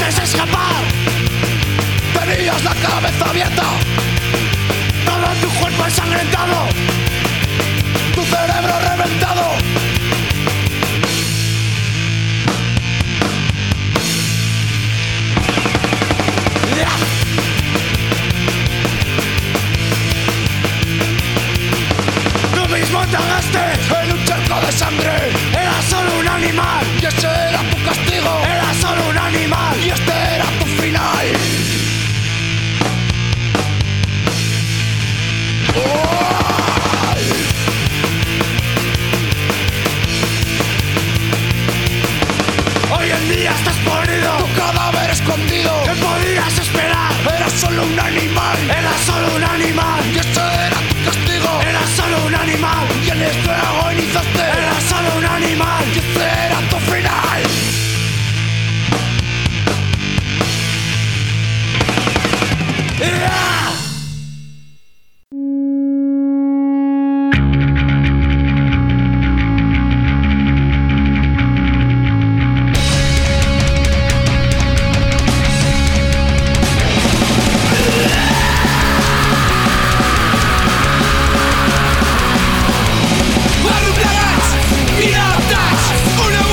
puedes escapar. Tenías la cabeza abierta, Todo tu cuerpo ensangrentado, tu cerebro reventado. tú mismo te ahogaste En un charco de sangre, Era solo un animal, y ese era tu castigo, era solo un animal. y este era tu final. Hoy en día estás podrido, Tu cadáver escondido, ¿qué podías esperar? era solo un animal, Era solo un animal, y ese era tu castigo, era solo un animal, y en esto agonizaste, era solo un animal. y este era tu final. ¡Ah! Arrugades i adaptats, una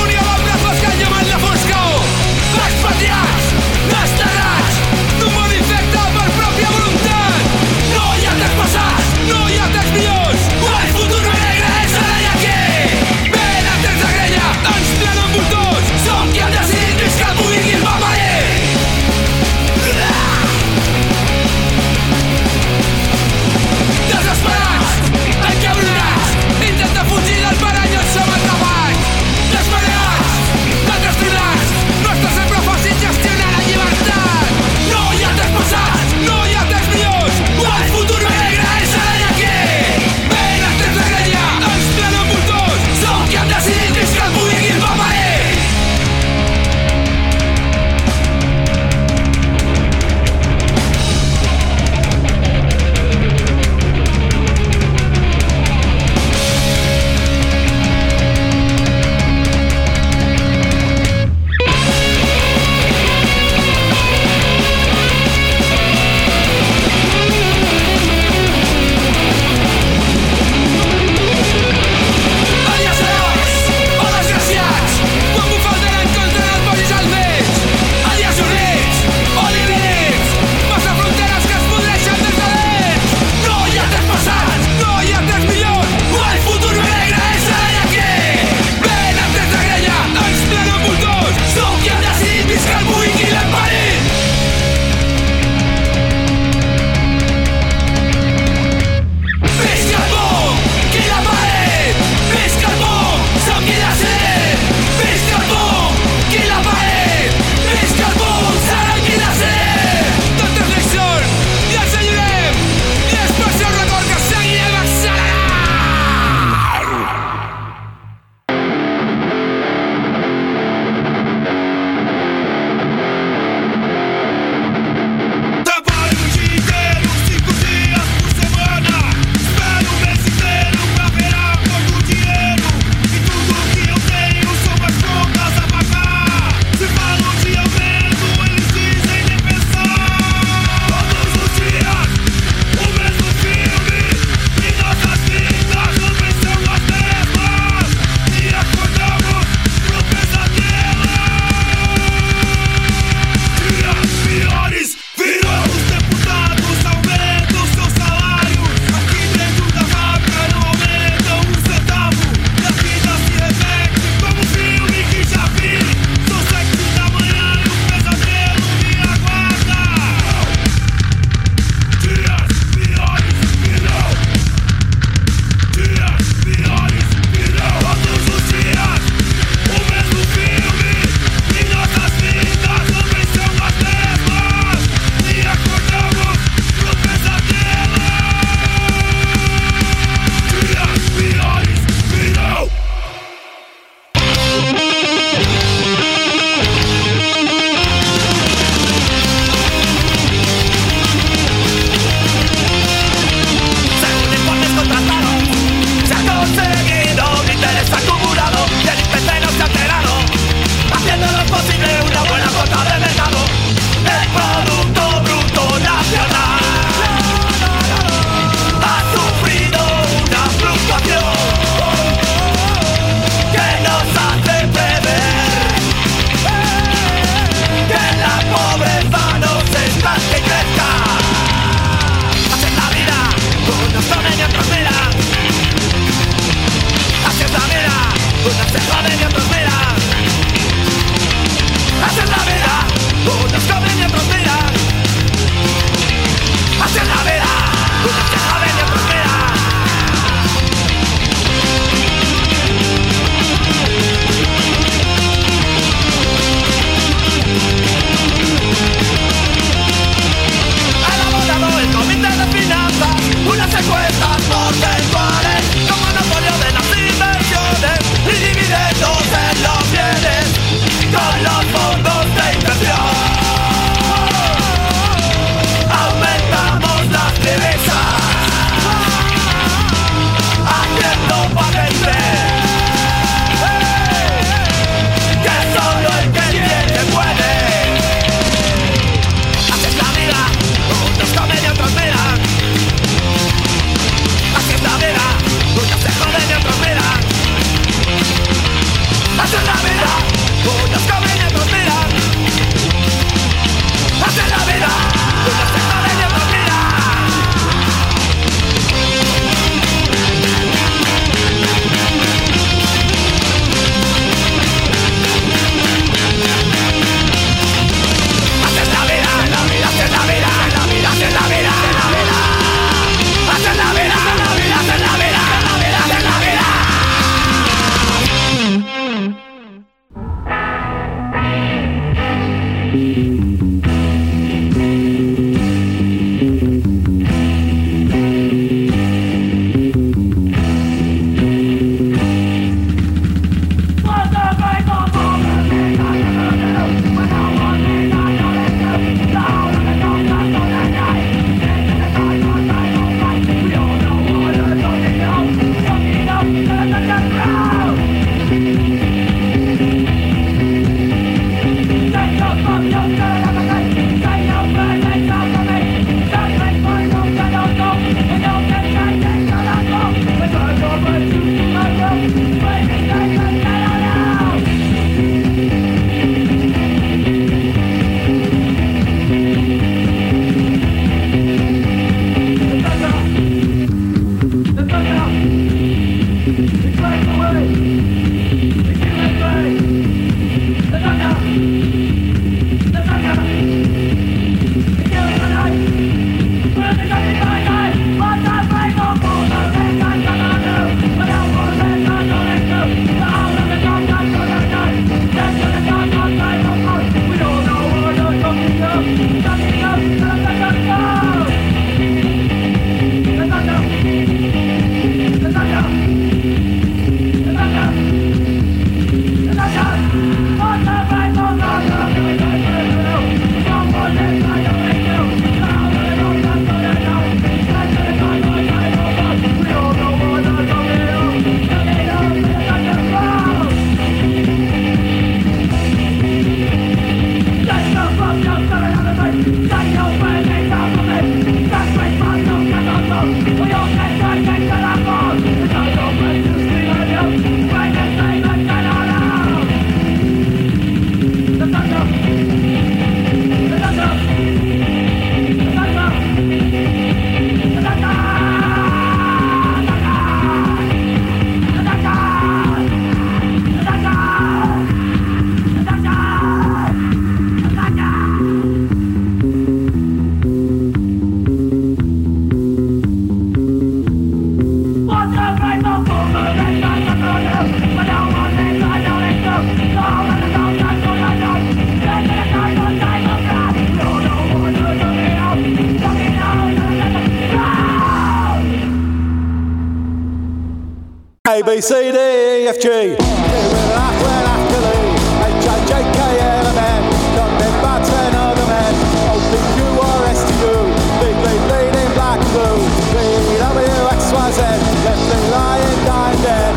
A, B, C, D, E, F, G. Here with an Ackland, Ackley. H, I, J, K, L, M, N. Condemned by 10 other men. O, P, Q, R, S, T, U. Big lead, bleeding black and blue. V, W, X, Y, Z. Left me lying, dying dead.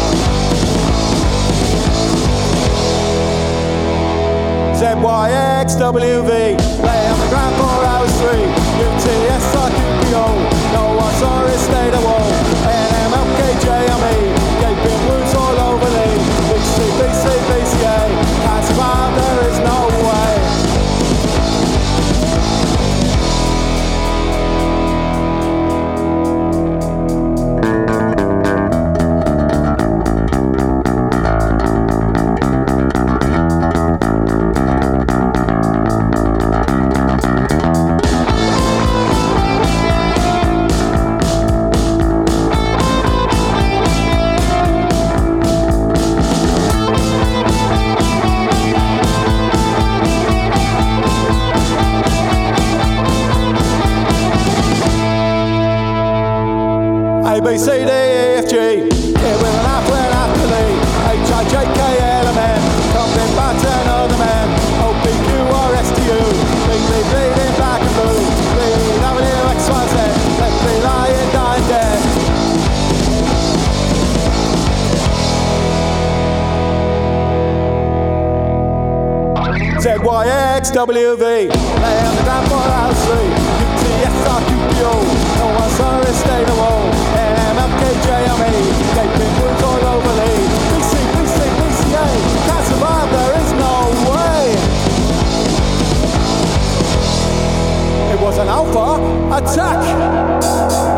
Z, Y, X, W, V. Lay on the ground for hours 3. U, T, S, R, Q, P, O. No one saw it, stayed a wall. JME, gaping wounds all over me. BC, BC, BCA, can't survive, there is no way. A, B, C, D, E, F, G. Here with an Ackland, Ackley. H, I, J, K, L, M, N. Condemned by 10 other men. O, P, Q, R, S, T, U. Big lead, bleeding black and blue. V, W, X, Y, Z. Left me lying, dying dead. Z, Y, X, W, V. Lay on the ground for house 3. U, T, S, R, Q, P, O. No one saw it, stayed a wall. JME, gaping wounds all over me. BC, BC, BCA, can't survive, there is no way. It was an alpha attack.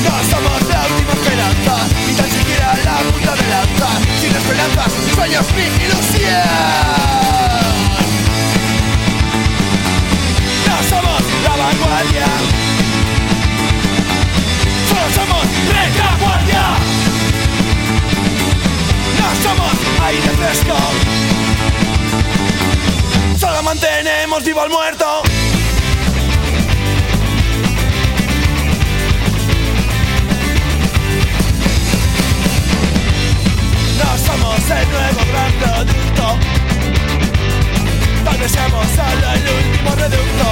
No somos la última esperanza, ni tan siquiera la punta de lanza. Sin esperanzas, sueños ni ilusión. No somos la vanguardia, solo somos retaguardia. No somos aire fresco, solo mantenemos vivo al muerto. No somos el nuevo gran producto, tal vez seamos solo el último reducto.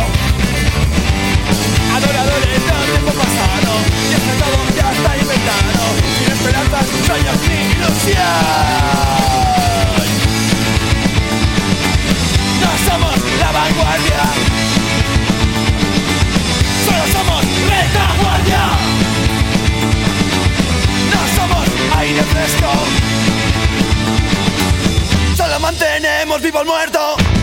Adoradores del tiempo pasado, y es que todo ya está inventado. Sin esperanzas, sueños ni ilusión. No somos la vanguardia, solo somos retaguardia. No somos aire fresco, solo mantenemos vivo al muerto.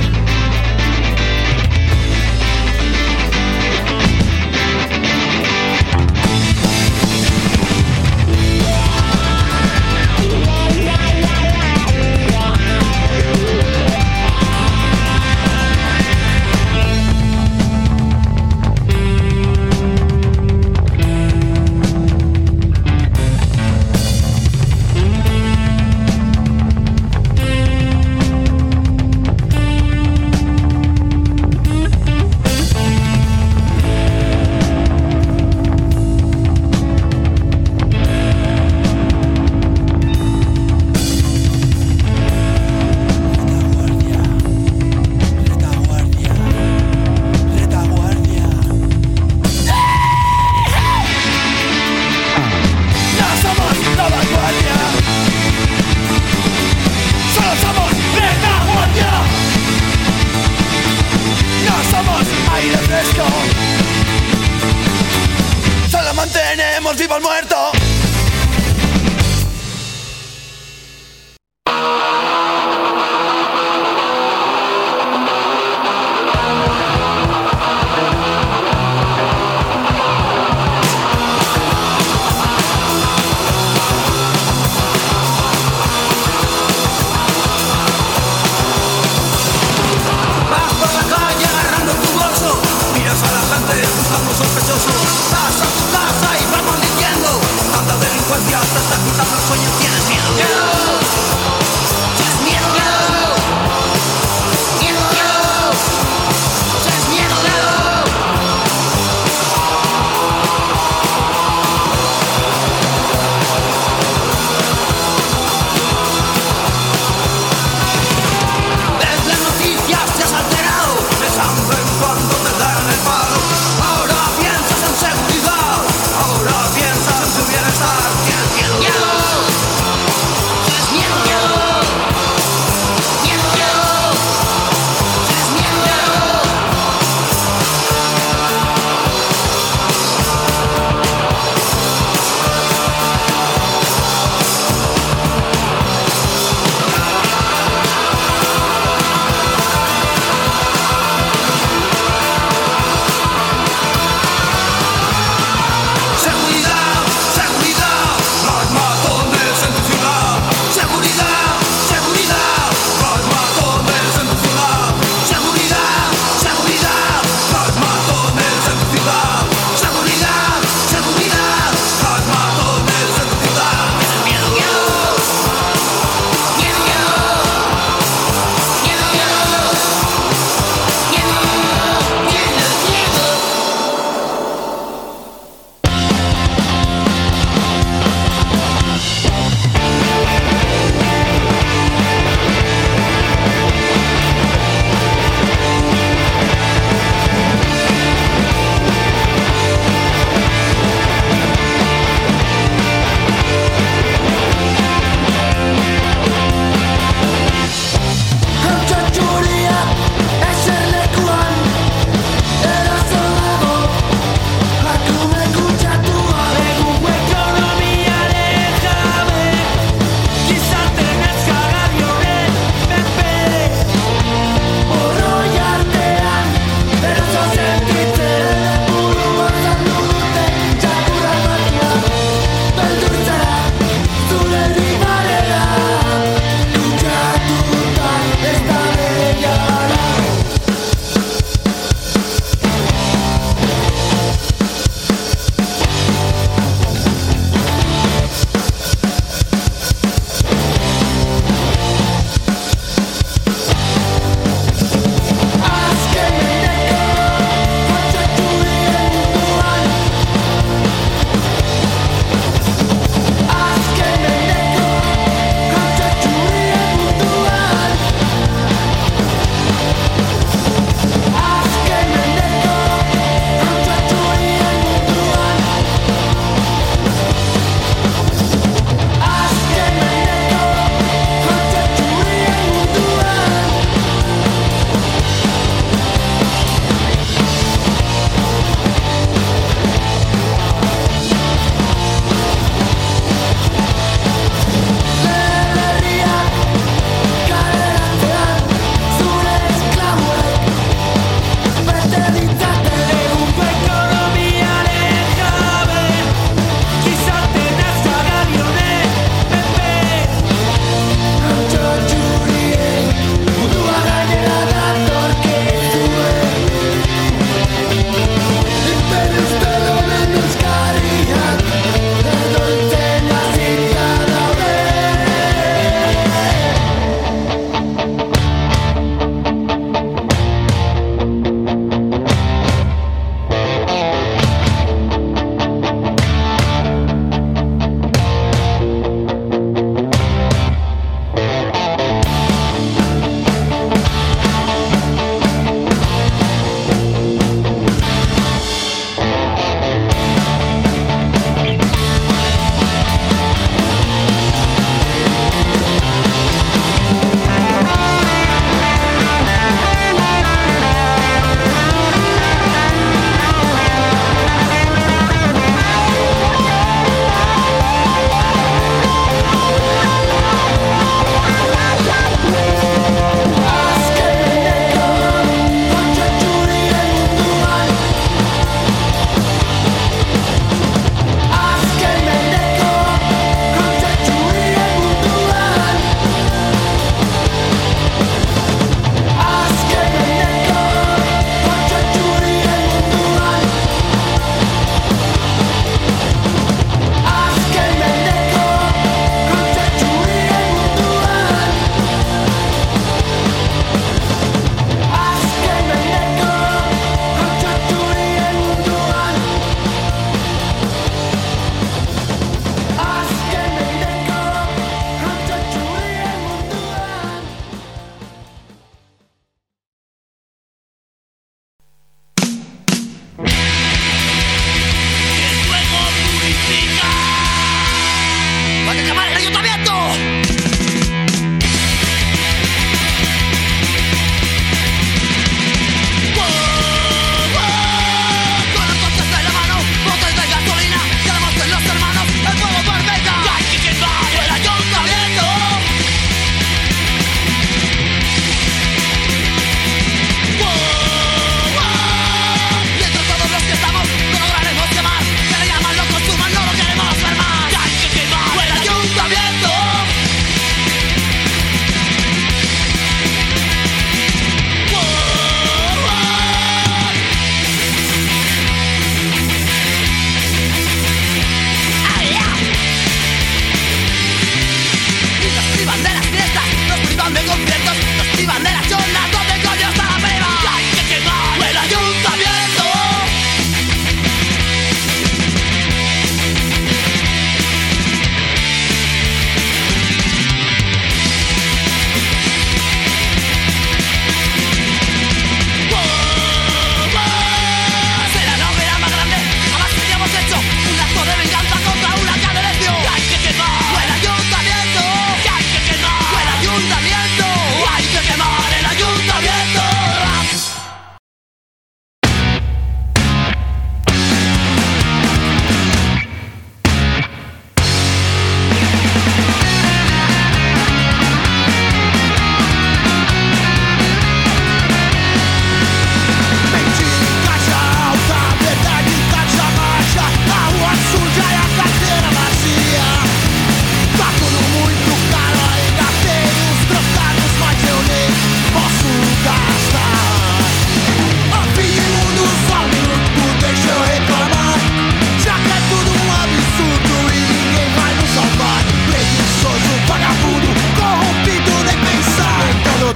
Mantenemos vivo al muerto. Vas por la calle agarrando tu bolso, miras a la gente, buscando sospechoso. Vas a tu casa y vamos diciendo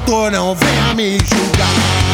doutor, não venha me julgar.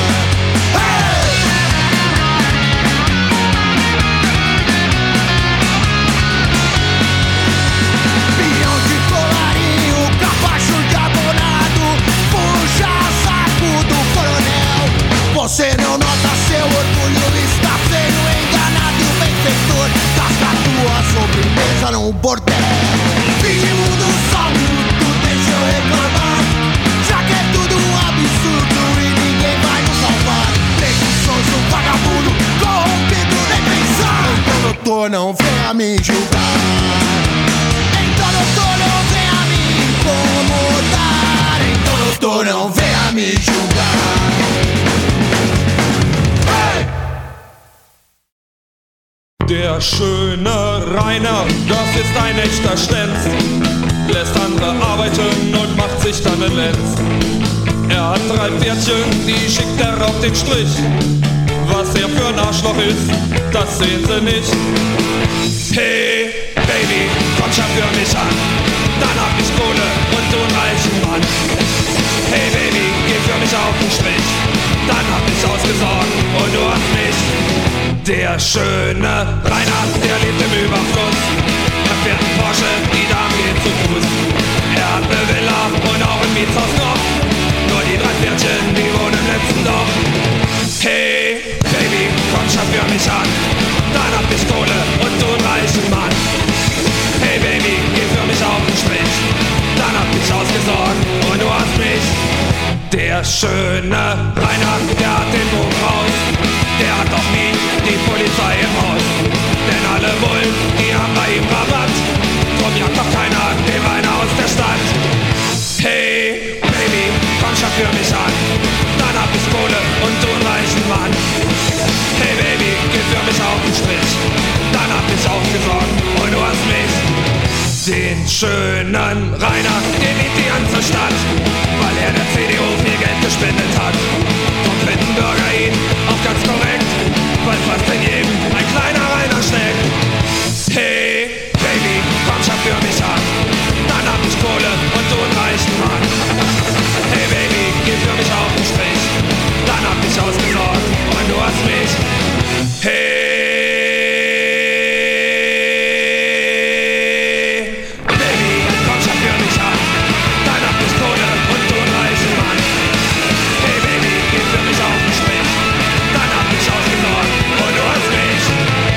Pinhão de colarinho, capacho de abonado, puxa saco do coronel. Você não nota seu orgulho, está sendo enganado. O benfeitor gasta tua sobremesa num bordel. Fim de mundo, só um minuto, deixa eu reclamar. Já que é tudo um absurdo e ninguém vai nos salvar. Preguiçoso, vagabundo, corrompido, nem pensar. Então doutor, não venha me julgar. Então doutor, não venha me incomodar. Então doutor, não venha me julgar. Der schöne Rainer, das ist ein echter Stenz. Lässt andere arbeiten und macht sich dann einen Lenz. Er hat 3 Pferdchen, die schickt er auf den Strich. Was er für ein Arschloch ist, das sehen sie nicht. Hey, Baby, komm schon für mich an. Dann hab ich Kohle und du einen reichen Mann. Hey, Baby, geh für mich auf den Strich. Dann hab ich ausgesorgt und du hast mich. Der schöne Rainer, der lebt im Überfluss. Er fährt einen Porsche, die Dame geht zu Fuß. Er hat eine Villa und auch ein Mietshaus noch. Nur die 3 Pferdchen, die wohnen im letzten Dorf. Hey, Baby, komm schon für mich an. Dann hab ich Kohle und du einen reichen Mann. Hey, Baby, geh für mich auf den Strich. Dann hab ich ausgesorgt und du hast mich. Der schöne Rainer, der hat den Buch raus. Der hat doch nie die Polizei im Haus. Denn alle Bullen, die haben bei ihm Rabatt. Drum jagt doch keiner den Rainer aus der Stadt. Hey, Baby, komm schon für mich an. Dann hab ich Kohle und du einen reichen Mann. Hey, Baby, geh für mich auf den Strich. Dann hab ich ausgesorgt und du hast mich. Den schönen Rainer, den liebt die ganze Stadt. Weil er der CDU viel Geld gespendet hat. Drum finden Bürger ihn auch ganz korrekt, weil fast in jedem ein kleiner Rainer steckt. Hey, Baby, komm schon für mich an. Dann hab ich Kohle und du einen reichen Mann. Hey, Baby, geh für mich auf den Strich. Dann hab ich ausgesorgt und du hast mich. Hey, Baby, komm schon für mich an. Dann hab ich Kohle und du einen reichen Mann. Hey, Baby, geh für mich auf den Strich. Dann hab ich ausgesorgt und du hast mich.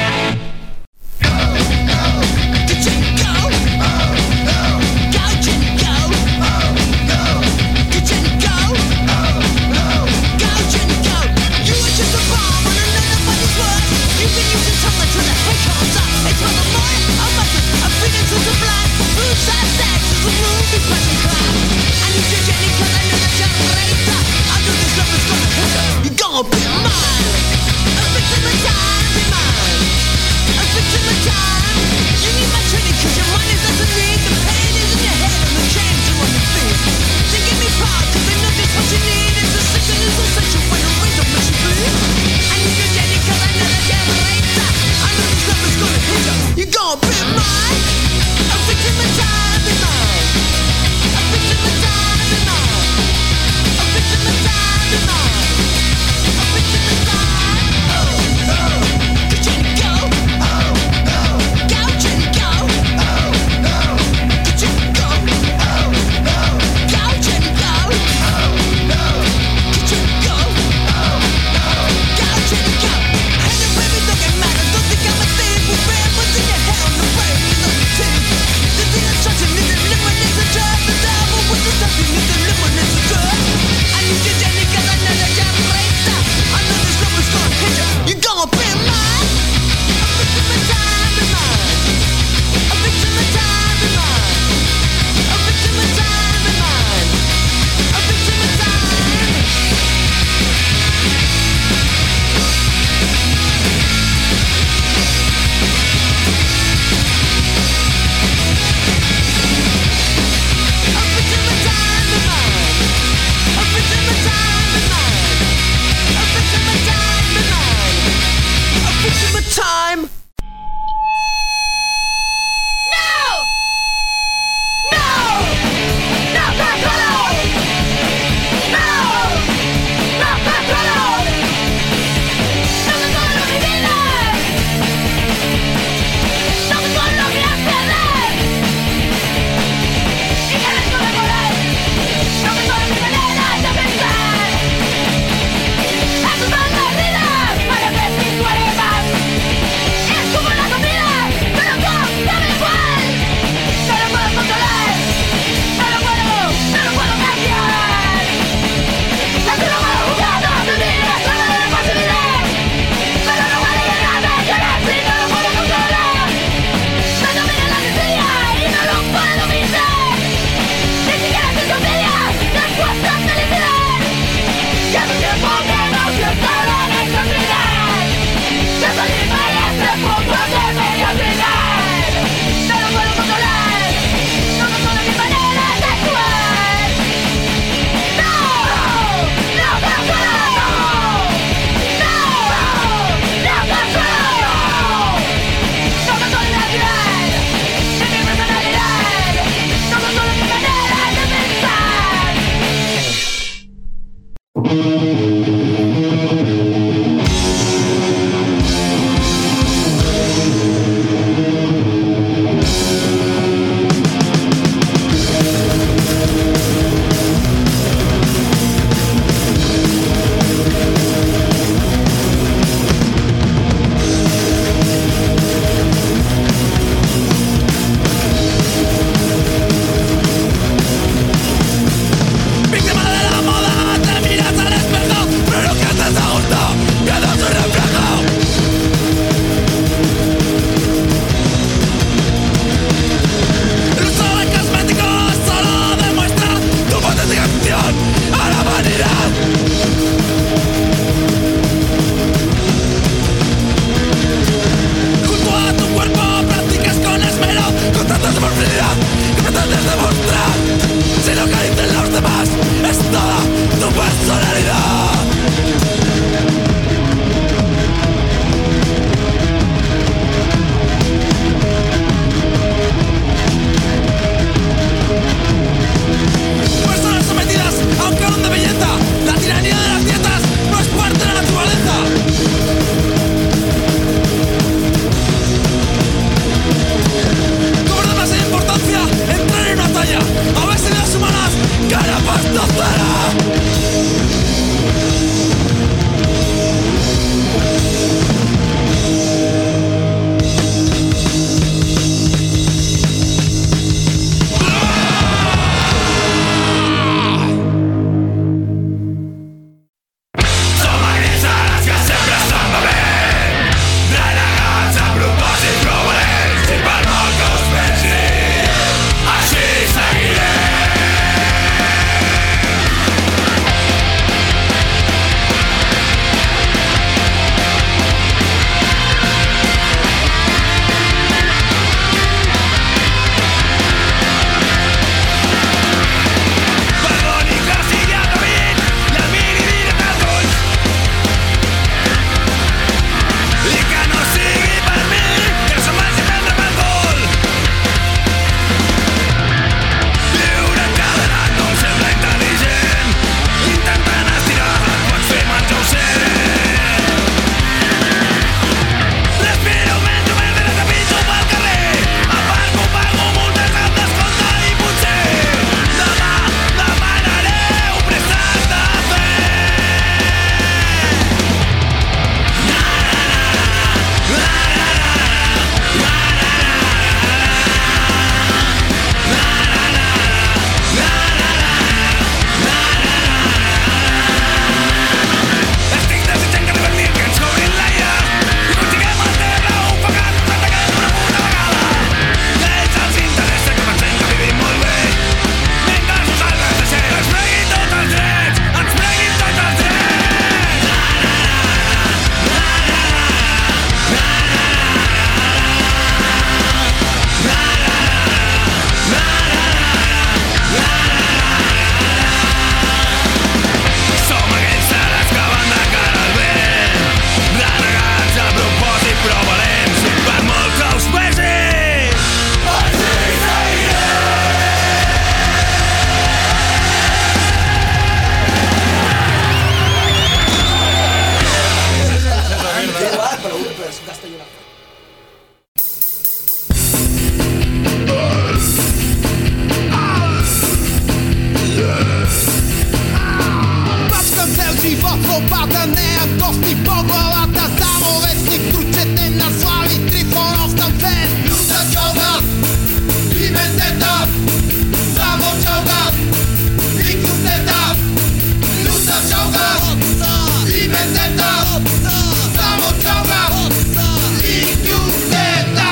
глобата не е гости по главата. Само вестник, тручете на слави, Трифонов Стамфен. Люта чолга и ментета, само чолга и кюстета. Люта чолга и ментета, само чолга и кюстета.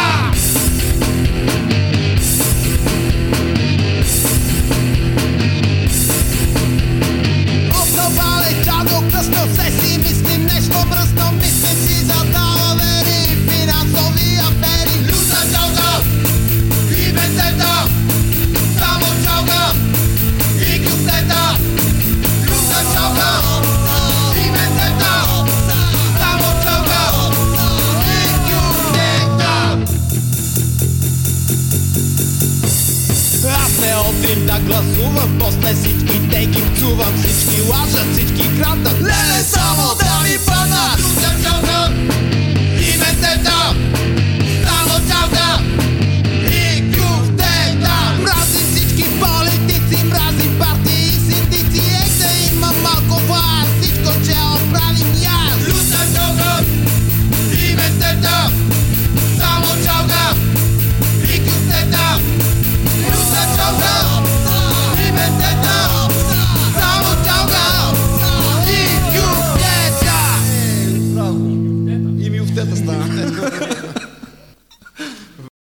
Обновали чадо късно, все си мислим нещо мръсно. Мислим си за далавери, финансови афери. Люта чолга и ментета, само чолга и кюстета. Люта чолга и ментета, само чолга и кюстета. Аз не отрим да гласувам, после всички те ги пцувам. Всички лажат, всички крадат, леле само да ми паднат. Люта чолга и ментета, само чолга и кюстета. Мразим всички политици, мразим партии и синдици. Ей да има малко власт, всичко че оправим аз. Люта чолга и ментета, само чолга и кюстета. Люта чолга и ментета, само чолга и кюстета. И ми офтета стана.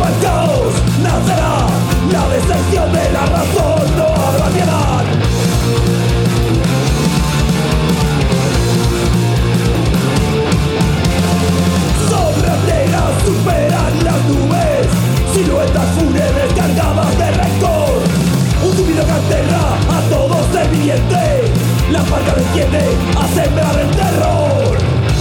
del caos nacerá la deserción de la razón, no habrá piedad. Sobreteras superan las nubes, siluetas fúnebres cargadas de rencor. Un zumbido que aterra a todo ser viviente, la marca detiene a sembrar el terror.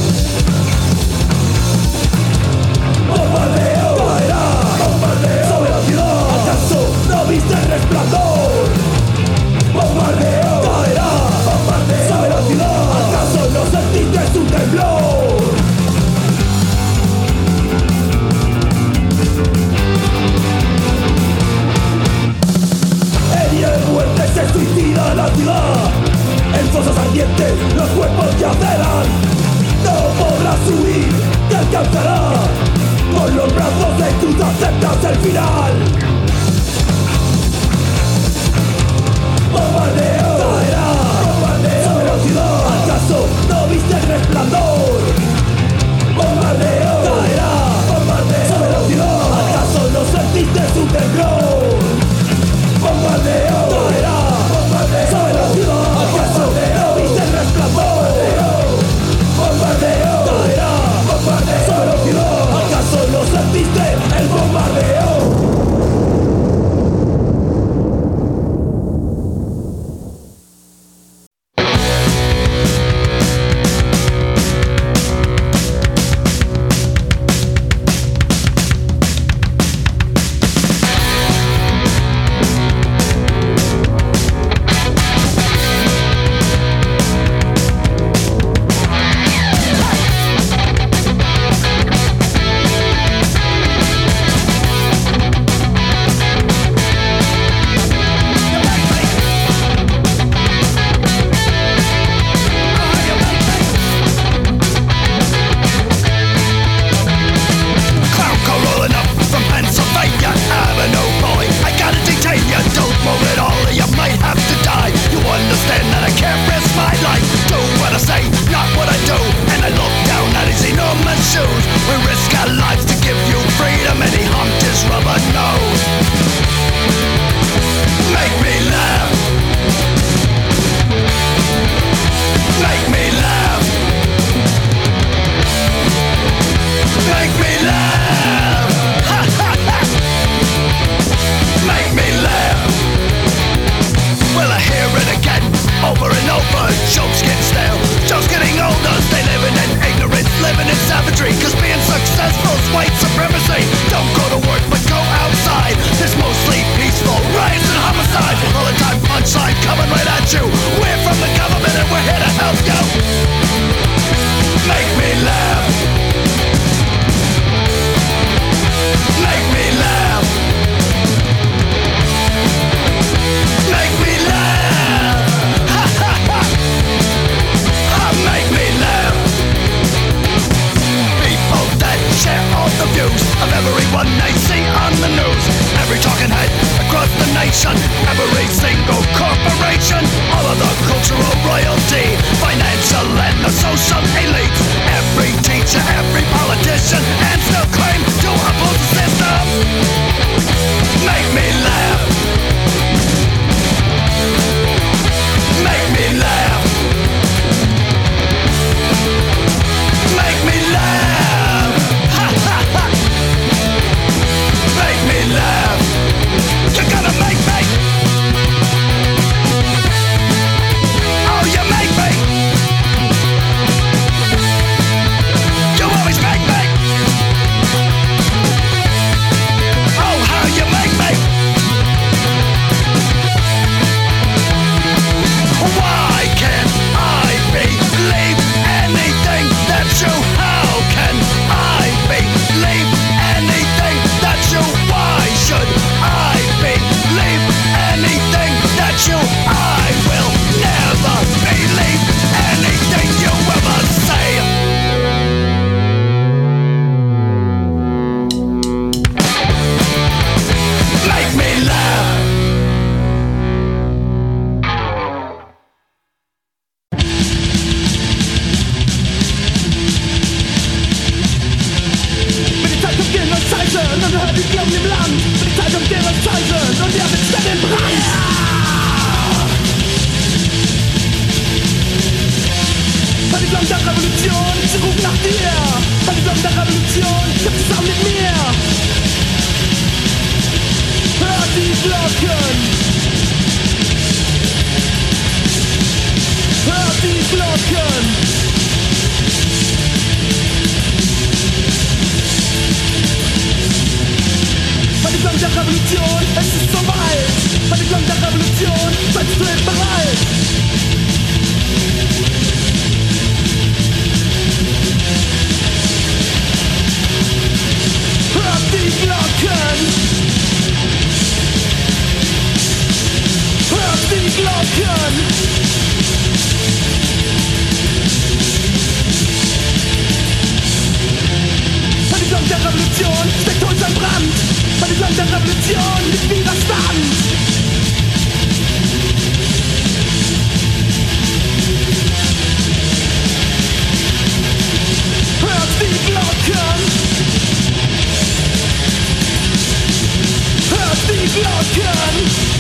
Bombardeo, caerá, bombardeo sobre la ciudad. ¿Acaso no viste el resplandor? Bombardeo, caerá, bombardeo sobre la ciudad. ¿Acaso no sentiste su temblor? Herida de muerte se suicida la ciudad. En fosas ardientes los cuerpos yacerán. No podrás huir, te alcanzará. Con los brazos de cruz aceptas el final. Bombardeo, caerá, bombardeo sobre la ciudad. ¿Acaso no viste el resplandor? Bombardeo, caerá, bombardeo sobre la ciudad. ¿Acaso no sentiste su temblor? Bombardeo, caerá, bombardeo sobre la ciudad. ¿Acaso no viste el resplandor? Bombardeo, caerá, bombardeo sobre la ciudad. ¿Acaso no sentiste el bombardeo? Land für die Zeitung deren Zeichen und der Witz den Brand. Bei die Glocken der Revolution, sie rufen nach dir. Bei die Glocken der Revolution, komm zusammen mit mir. Hört die Glocken. Hört die Glocken. Bei die Glocken der Revolution, es ist soweit. Bei die Glocken der Revolution, seid ihr bereit. Hört die Glocken! Hört die Glocken! Bei die Glocken der Revolution steckt uns ein Brand! Bei die Glocken der Revolution liegt Widerstand! Hört die Glocken! Hört die Glocken!